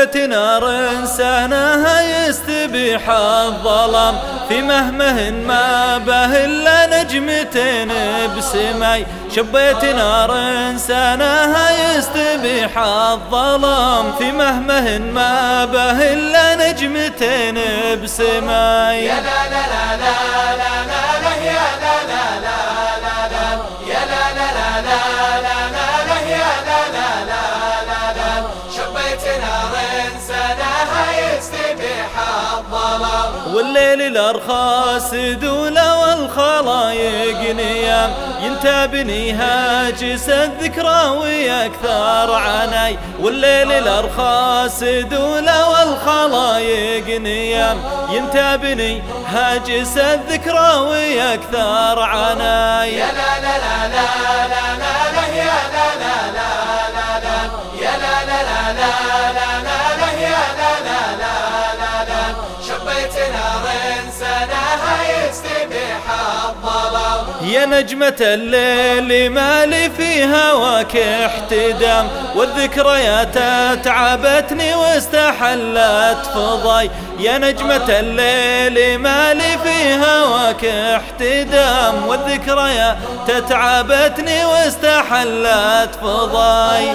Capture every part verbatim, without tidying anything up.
شبيت نار انسانها يستبيح الظلام، في مهمه ما به الا نجمتين بسماي. شبيت نار انسانها يستبيح الظلام، في مهمه ما به الا نجمتين بسماي. يا لا لا لا لا لا لا يا لا لا لا لا لا يا لا لا لا لا لا لا يا لا لا لا لا. شبيت نار انسانها يستبيح الظلام، والليل الارخاص دولة والخلايق نيام، ينتابني هاجس الذكرى ويكثر عناي. والليل الارخاص دولة والخلايق نيام، ينتابني هاجس الذكرى ويكثر عناي. يا لا لا لا لا لا لا يا لا لا لا لا يا لا لا لا لا لا يا لا لا لا لا. شبيت نار انسانها يستبيح الظلام، يا نجمة الليل ما لي في هواك احتدام، والذكريات اتعبتني واستحلت فضاي. يا نجمة الليل ما لي في هواك احتدام، والذكريات اتعبتني واستحلت فضاي.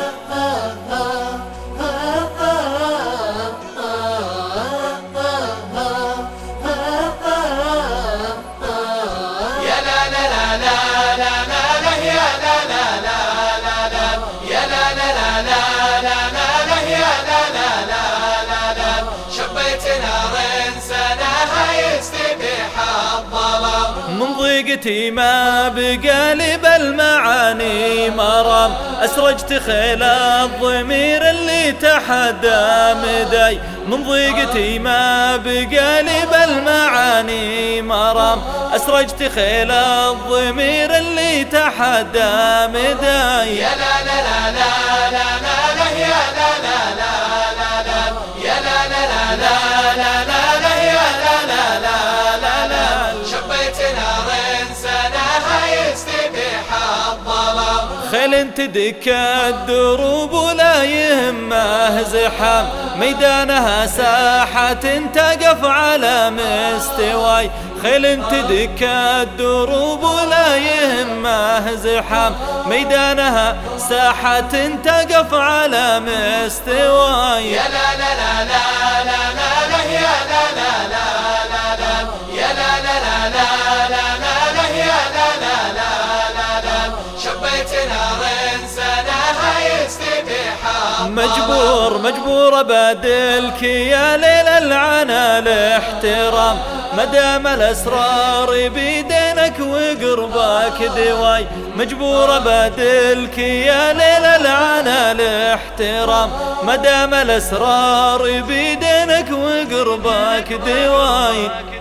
من ضيقتي ما بقى لي بالمعاني مرام، أسرجت خيل الضمير اللي تحدى مداي. من ضيقتي ما بقى لي بالمعاني مرام، أسرجت خيل الضمير اللي تحدى مداي. يا لا لا لا لا لا لا يا لا لا لا لا يا لا لا لا لا لا يا لا لا لا لا. شبيت نار انسانها يستبيح الظلام، خيل تدك الدروب ولا يهمه زحام، ميدانها ساحة تقف على مستواي. خيل تدك الدروب ولا يهمه زحام، ميدانها ساحة تقف على مستواي. يا لا لا لا لا لا لا يا لا لا لا لا يا لا لا لا لا لا يا لا لا لا لا. شبيت نار انسانها يستبيح مجبور مجبور ابادلك يا ليل العنا الاحترام، مدام الاسرار بيدينك وقربك دواي. مجبور ابادلك يا ليل العنا الاحترام، مدام الاسرار بيدينك وقربك دواي.